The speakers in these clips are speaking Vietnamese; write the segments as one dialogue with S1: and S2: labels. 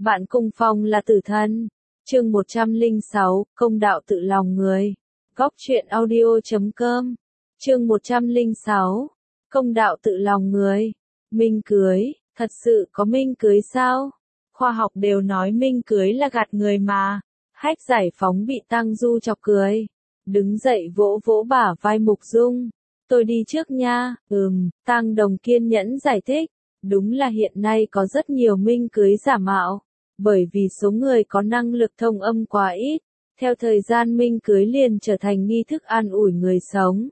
S1: Bạn cùng phòng là tử thân. Chương 106, công đạo tự lòng người. Góc truyện audio.com. Chương 106, công đạo tự lòng người. Minh cưới, thật sự có minh cưới sao? Khoa học đều nói minh cưới là gạt người mà. Hách Giải Phóng bị Tăng Du chọc cười. Đứng dậy vỗ vỗ bả vai Mục Dung. Tôi đi trước nha. Tăng Đồng kiên nhẫn giải thích. Đúng là hiện nay có rất nhiều minh cưới giả mạo. Bởi vì số người có năng lực thông âm quá ít, theo thời gian minh cưới liền trở thành nghi thức an ủi người sống.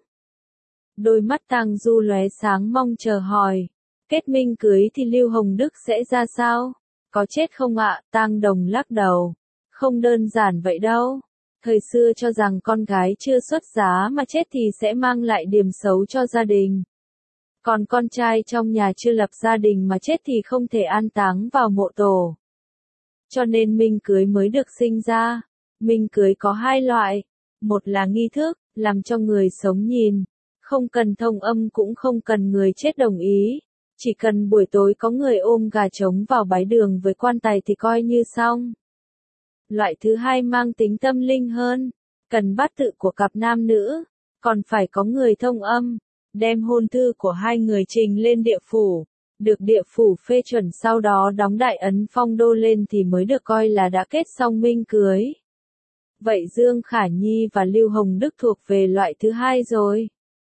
S1: Đôi mắt Tăng Du lóe sáng mong chờ hỏi, kết minh cưới thì Lưu Hồng Đức sẽ ra sao? Có chết không ạ? Tăng Đồng lắc đầu. Không đơn giản vậy đâu. Thời xưa cho rằng con gái chưa xuất giá mà chết thì sẽ mang lại điểm xấu cho gia đình. Còn con trai trong nhà chưa lập gia đình mà chết thì không thể an táng vào mộ tổ. Cho nên minh cưới mới được sinh ra. Minh cưới có hai loại. Một là nghi thức, làm cho người sống nhìn. Không cần thông âm cũng không cần người chết đồng ý. Chỉ cần buổi tối có người ôm gà trống vào bái đường với quan tài thì coi như xong. Loại thứ hai mang tính tâm linh hơn. Cần bát tự của cặp nam nữ. Còn phải có người thông âm. Đem hôn thư của hai người trình lên địa phủ. Được địa phủ phê chuẩn sau đó đóng đại ấn phong đô lên thì mới được coi là đã kết xong minh cưới. Vậy Dương Khả Nhi và Lưu Hồng Đức thuộc về loại thứ hai rồi.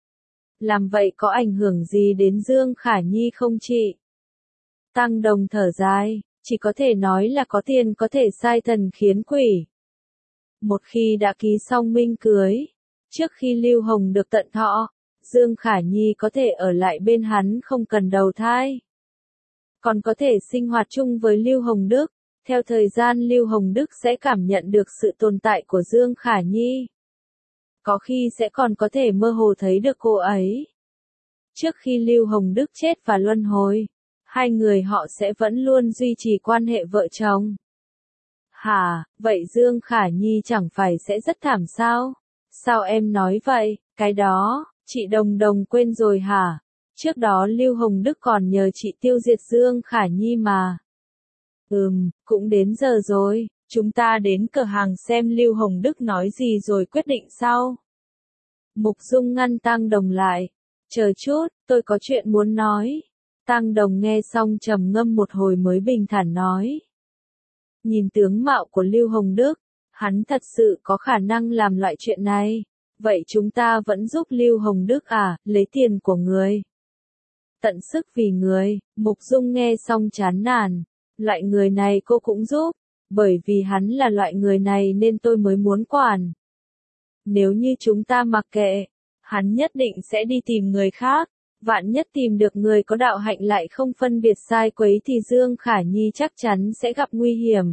S1: Làm vậy có ảnh hưởng gì đến Dương Khả Nhi không chị? Tăng Đồng thở dài, chỉ có thể nói là có tiền có thể sai thần khiến quỷ. Một khi đã ký xong minh cưới, trước khi Lưu Hồng được tận thọ, Dương Khả Nhi có thể ở lại bên hắn không cần đầu thai. Còn có thể sinh hoạt chung với Lưu Hồng Đức. Theo thời gian Lưu Hồng Đức sẽ cảm nhận được sự tồn tại của Dương Khả Nhi. Có khi sẽ còn có thể mơ hồ thấy được cô ấy. Trước khi Lưu Hồng Đức chết và luân hồi, hai người họ sẽ vẫn luôn duy trì quan hệ vợ chồng. Hả, vậy Dương Khả Nhi chẳng phải sẽ rất thảm sao? Sao em nói vậy, cái đó, chị Đồng quên rồi hả? Trước đó Lưu Hồng Đức còn nhờ chị tiêu diệt Dương Khả Nhi mà. Cũng đến giờ rồi, chúng ta đến cửa hàng xem Lưu Hồng Đức nói gì rồi quyết định sau. Mục Dung ngăn Tăng Đồng lại. Chờ chút, tôi có chuyện muốn nói. Tăng Đồng nghe xong trầm ngâm một hồi mới bình thản nói. Nhìn tướng mạo của Lưu Hồng Đức, hắn thật sự có khả năng làm loại chuyện này. Vậy chúng ta vẫn giúp Lưu Hồng Đức à, lấy tiền của người. Tận sức vì người, Mục Dung nghe xong chán nản. Loại người này cô cũng giúp, bởi vì hắn là loại người này nên tôi mới muốn quản. Nếu như chúng ta mặc kệ, hắn nhất định sẽ đi tìm người khác, vạn nhất tìm được người có đạo hạnh lại không phân biệt sai quấy thì Dương Khả Nhi chắc chắn sẽ gặp nguy hiểm.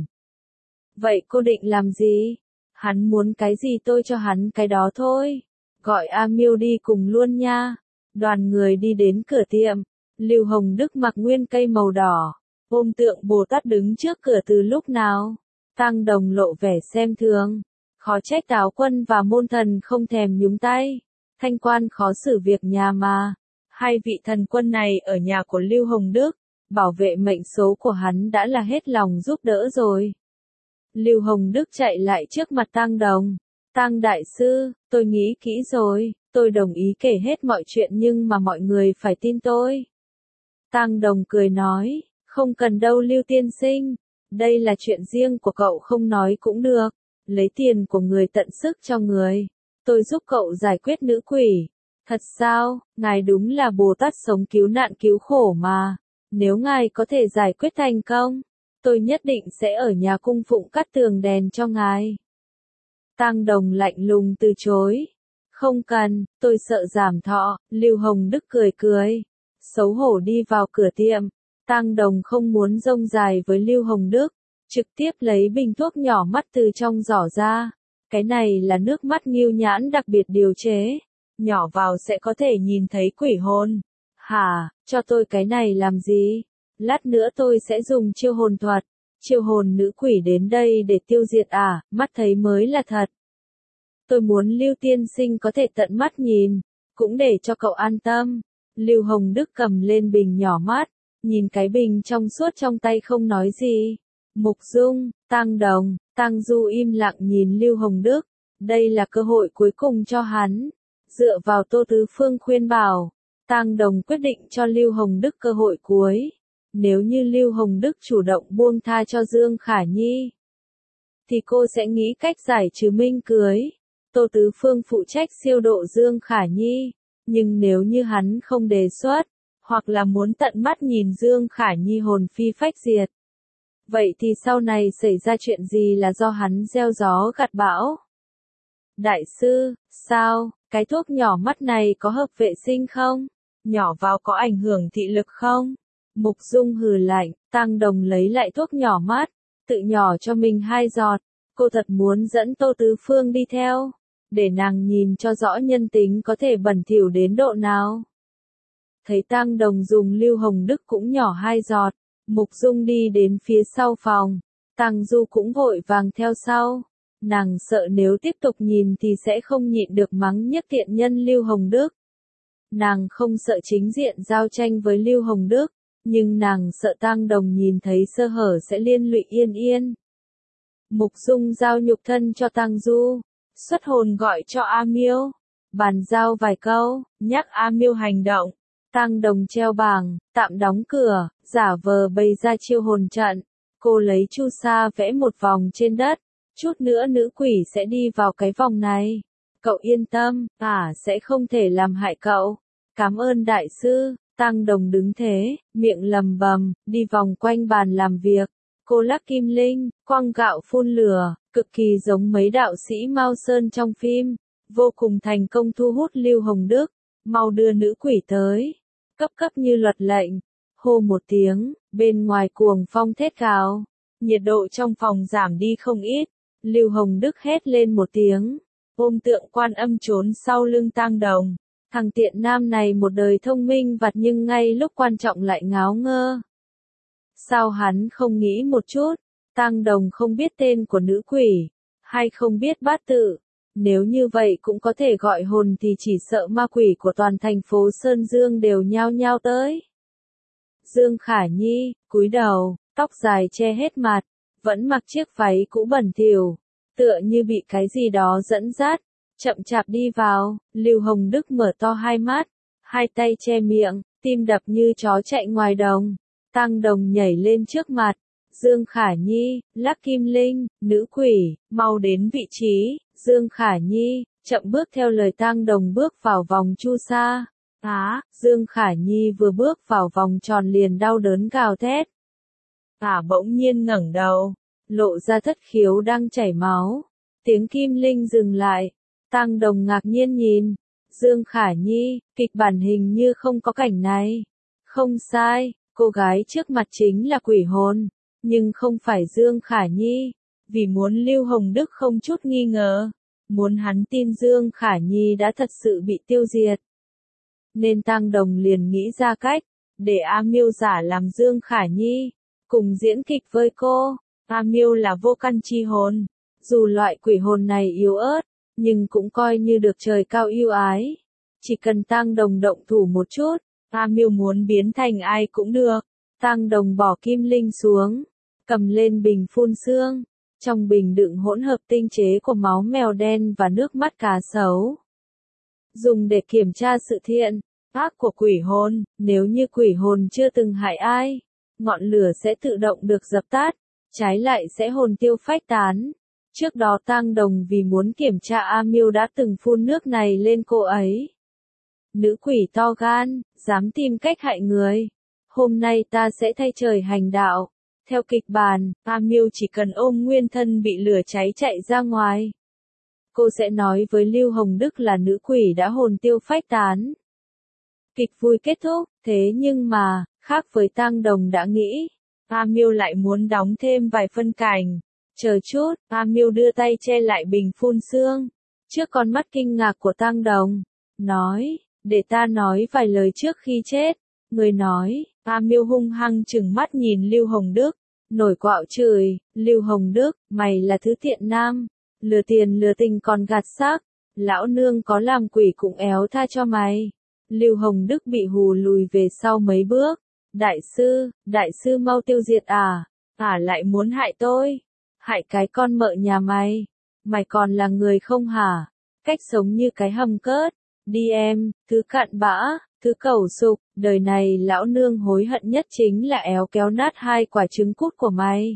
S1: Vậy cô định làm gì? Hắn muốn cái gì tôi cho hắn cái đó thôi. Gọi A Miêu đi cùng luôn nha. Đoàn người đi đến cửa tiệm. Lưu Hồng Đức mặc nguyên cây màu đỏ. Ôm tượng Bồ Tát đứng trước cửa từ lúc nào. Tăng Đồng lộ vẻ xem thường. Khó trách Táo Quân và Môn Thần không thèm nhúng tay. Thanh quan khó xử việc nhà mà. Hai vị thần quân này ở nhà của Lưu Hồng Đức. Bảo vệ mệnh số của hắn đã là hết lòng giúp đỡ rồi. Lưu Hồng Đức chạy lại trước mặt Tăng Đồng. Tăng đại sư, tôi nghĩ kỹ rồi. Tôi đồng ý kể hết mọi chuyện nhưng mà mọi người phải tin tôi. Tăng Đồng cười nói. Không cần đâu Lưu tiên sinh, đây là chuyện riêng của cậu không nói cũng được, lấy tiền của người tận sức cho người, tôi giúp cậu giải quyết nữ quỷ. Thật sao, ngài đúng là Bồ Tát sống cứu nạn cứu khổ mà, nếu ngài có thể giải quyết thành công, tôi nhất định sẽ ở nhà cung phụng cắt tường đèn cho ngài. Tăng Đồng lạnh lùng từ chối, không cần, tôi sợ giảm thọ. Lưu Hồng Đức cười cười, xấu hổ đi vào cửa tiệm. Tăng Đồng không muốn rông dài với Lưu Hồng Đức, trực tiếp lấy bình thuốc nhỏ mắt từ trong giỏ ra. Cái này là nước mắt Ngưu Nhãn đặc biệt điều chế, nhỏ vào sẽ có thể nhìn thấy quỷ hồn. Hả, cho tôi cái này làm gì? Lát nữa tôi sẽ dùng chiêu hồn thuật, chiêu hồn nữ quỷ đến đây để tiêu diệt à, mắt thấy mới là thật. Tôi muốn Lưu tiên sinh có thể tận mắt nhìn, cũng để cho cậu an tâm. Lưu Hồng Đức cầm lên bình nhỏ mắt. Nhìn cái bình trong suốt trong tay không nói gì. Mục Dung, Tang Đồng, Tang Du im lặng nhìn Lưu Hồng Đức, đây là cơ hội cuối cùng cho hắn. Dựa vào Tô Tứ Phương khuyên bảo, Tang Đồng quyết định cho Lưu Hồng Đức cơ hội cuối. Nếu như Lưu Hồng Đức chủ động buông tha cho Dương Khả Nhi, thì cô sẽ nghĩ cách giải trừ Minh cưới. Tô Tứ Phương phụ trách siêu độ Dương Khả Nhi, nhưng nếu như hắn không đề xuất, hoặc là muốn tận mắt nhìn Dương Khả Nhi hồn phi phách diệt, vậy thì sau này xảy ra chuyện gì là do hắn gieo gió gặt bão. Đại sư, sao, cái thuốc nhỏ mắt này có hợp vệ sinh không? Nhỏ vào có ảnh hưởng thị lực không? Mục Dung hừ lạnh, Tang Đồng lấy lại thuốc nhỏ mắt, tự nhỏ cho mình 2 giọt. Cô thật muốn dẫn Tô Tứ Phương đi theo, để nàng nhìn cho rõ nhân tính có thể bẩn thỉu đến độ nào. Thấy Tang Đồng dùng Lưu Hồng Đức cũng nhỏ 2 giọt, Mục Dung đi đến phía sau phòng, Tang Du cũng vội vàng theo sau. Nàng sợ nếu tiếp tục nhìn thì sẽ không nhịn được mắng nhất tiện nhân Lưu Hồng Đức. Nàng không sợ chính diện giao tranh với Lưu Hồng Đức, nhưng nàng sợ Tang Đồng nhìn thấy sơ hở sẽ liên lụy Yên Yên. Mục Dung giao nhục thân cho Tang Du, xuất hồn gọi cho A Miêu, bàn giao vài câu, nhắc A Miêu hành động. Tang Đồng treo bảng, tạm đóng cửa, giả vờ bày ra chiêu hồn trận. Cô lấy chu sa vẽ một vòng trên đất, chút nữa nữ quỷ sẽ đi vào cái vòng này. Cậu yên tâm, sẽ không thể làm hại cậu. Cảm ơn đại sư. Tang Đồng đứng thế, miệng lầm bầm, đi vòng quanh bàn làm việc. Cô lắc kim linh, quăng gạo phun lửa, cực kỳ giống mấy đạo sĩ Mao Sơn trong phim, vô cùng thành công thu hút Lưu Hồng Đức. Mau đưa nữ quỷ tới. Cấp cấp như luật lệnh. Hô một tiếng, bên ngoài cuồng phong thét gào. Nhiệt độ trong phòng giảm đi không ít. Lưu Hồng Đức hét lên một tiếng, ôm tượng Quan Âm trốn sau lưng Tang Đồng. Thằng tiện nam này một đời thông minh vặt nhưng ngay lúc quan trọng lại ngáo ngơ. Sao hắn không nghĩ một chút, Tang Đồng không biết tên của nữ quỷ, hay không biết bát tự. Nếu như vậy cũng có thể gọi hồn thì chỉ sợ ma quỷ của toàn thành phố Sơn Dương đều nhao nhao tới. Dương Khả Nhi, cúi đầu, tóc dài che hết mặt, vẫn mặc chiếc váy cũ bẩn thỉu, tựa như bị cái gì đó dẫn dắt, chậm chạp đi vào. Lưu Hồng Đức mở to hai mắt, hai tay che miệng, tim đập như chó chạy ngoài đồng. Tang Đồng nhảy lên trước mặt, Dương Khả Nhi, lắc kim linh, nữ quỷ, mau đến vị trí. Dương Khả Nhi, chậm bước theo lời Tang Đồng bước vào vòng chu sa. Dương Khả Nhi vừa bước vào vòng tròn liền đau đớn gào thét. Bỗng nhiên ngẩng đầu, lộ ra thất khiếu đang chảy máu. Tiếng kim linh dừng lại. Tang Đồng ngạc nhiên nhìn. Dương Khả Nhi, kịch bản hình như không có cảnh này. Không sai, cô gái trước mặt chính là quỷ hồn, nhưng không phải Dương Khả Nhi. Vì muốn Lưu Hồng Đức không chút nghi ngờ, muốn hắn tin Dương Khả Nhi đã thật sự bị tiêu diệt, nên Tang Đồng liền nghĩ ra cách, để A Miêu giả làm Dương Khả Nhi, cùng diễn kịch với cô. A Miêu là vô căn chi hồn, dù loại quỷ hồn này yếu ớt, nhưng cũng coi như được trời cao yêu ái. Chỉ cần Tang Đồng động thủ một chút, A Miêu muốn biến thành ai cũng được. Tang Đồng bỏ kim linh xuống, cầm lên bình phun sương, trong bình đựng hỗn hợp tinh chế của máu mèo đen và nước mắt cá sấu. Dùng để kiểm tra sự thiện ác của quỷ hồn. Nếu như quỷ hồn chưa từng hại ai, ngọn lửa sẽ tự động được dập tắt, trái lại sẽ hồn tiêu phách tán. Trước đó Tang Đồng vì muốn kiểm tra A Miêu đã từng phun nước này lên cô ấy. Nữ quỷ to gan, dám tìm cách hại người. Hôm nay ta sẽ thay trời hành đạo. Theo kịch bản, A Miêu chỉ cần ôm nguyên thân bị lửa cháy chạy ra ngoài, cô sẽ nói với Lưu Hồng Đức là nữ quỷ đã hồn tiêu phách tán. Kịch vui kết thúc, thế nhưng mà, khác với Tang Đồng đã nghĩ, A Miêu lại muốn đóng thêm vài phân cảnh. Chờ chút, A Miêu đưa tay che lại bình phun sương, trước con mắt kinh ngạc của Tang Đồng, nói, để ta nói vài lời trước khi chết. Người nói. A Miêu hung hăng trừng mắt nhìn Lưu Hồng Đức, nổi quạo chửi, Lưu Hồng Đức, mày là thứ tiện nam, lừa tiền lừa tình còn gạt xác, lão nương có làm quỷ cũng éo tha cho mày. Lưu Hồng Đức bị hù lùi về sau mấy bước. Đại sư mau tiêu diệt à? lại muốn hại tôi. Hại cái con mợ nhà mày. Mày còn là người không hả? Cách sống như cái hầm cớt. Đi em, thứ cặn bã, thứ cẩu sục, đời này lão nương hối hận nhất chính là éo kéo nát hai quả trứng cút của mày.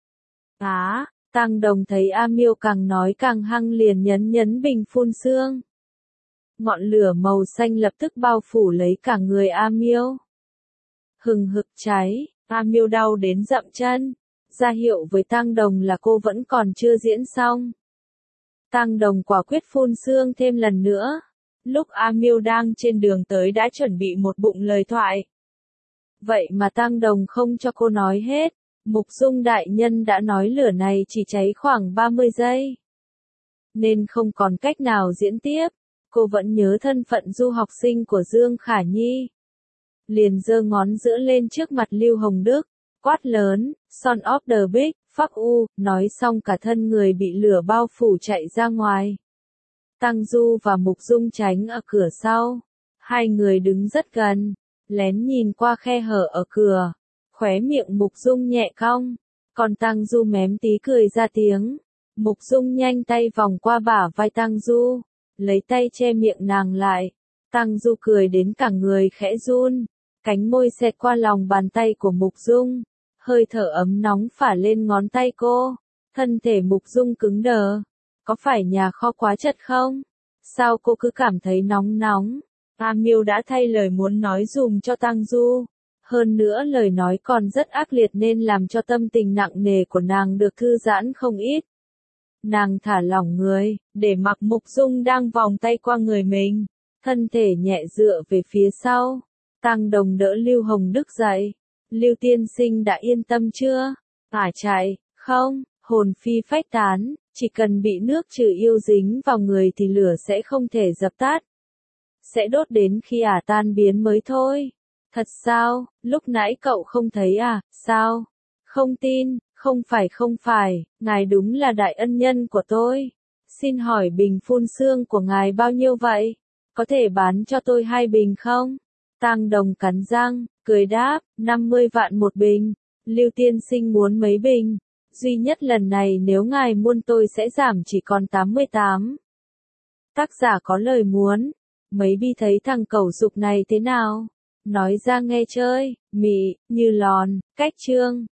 S1: Tăng Đồng thấy A Miêu càng nói càng hăng liền nhấn bình phun sương. Ngọn lửa màu xanh lập tức bao phủ lấy cả người A Miêu. Hừng hực cháy, A Miêu đau đến dậm chân, ra hiệu với Tăng Đồng là cô vẫn còn chưa diễn xong. Tăng Đồng quả quyết phun sương thêm lần nữa. Lúc A Miêu đang trên đường tới đã chuẩn bị một bụng lời thoại. Vậy mà Tăng Đồng không cho cô nói hết. Mục Dung đại nhân đã nói lửa này chỉ cháy khoảng 30 giây. Nên không còn cách nào diễn tiếp. Cô vẫn nhớ thân phận du học sinh của Dương Khả Nhi. Liền giơ ngón giữa lên trước mặt Lưu Hồng Đức, quát lớn, Son of the Big, fuck you, nói xong cả thân người bị lửa bao phủ chạy ra ngoài. Tăng Du và Mục Dung tránh ở cửa sau. Hai người đứng rất gần, lén nhìn qua khe hở ở cửa. Khóe miệng Mục Dung nhẹ cong, còn Tăng Du mém tí cười ra tiếng. Mục Dung nhanh tay vòng qua bả vai Tăng Du, lấy tay che miệng nàng lại. Tăng Du cười đến cả người khẽ run, cánh môi xẹt qua lòng bàn tay của Mục Dung, hơi thở ấm nóng phả lên ngón tay cô. Thân thể Mục Dung cứng đờ, có phải nhà kho quá chật không? Sao cô cứ cảm thấy nóng nóng? A Miêu đã thay lời muốn nói dùm cho Tăng Du. Hơn nữa lời nói còn rất ác liệt nên làm cho tâm tình nặng nề của nàng được thư giãn không ít. Nàng thả lỏng người, để mặc Mục Dung đang vòng tay qua người mình, thân thể nhẹ dựa về phía sau. Tăng Đồng đỡ Lưu Hồng Đức dậy. Lưu tiên sinh đã yên tâm chưa? Chạy, không, hồn phi phách tán, chỉ cần bị nước trừ yêu dính vào người thì lửa sẽ không thể dập tắt. Sẽ đốt đến khi tan biến mới thôi. Thật sao, lúc nãy cậu không thấy sao? Không tin, không phải, ngài đúng là đại ân nhân của tôi. Xin hỏi bình phun sương của ngài bao nhiêu vậy? Có thể bán cho tôi 2 bình không? Tăng Đồng cắn răng, cười đáp, 50 vạn một bình. Lưu tiên sinh muốn mấy bình? Duy nhất lần này nếu ngài muôn tôi sẽ giảm chỉ còn 88. Tác giả có lời muốn. Mấy bi thấy thằng cẩu dục này thế nào? Nói ra nghe chơi, mị, như lòn, cách chương.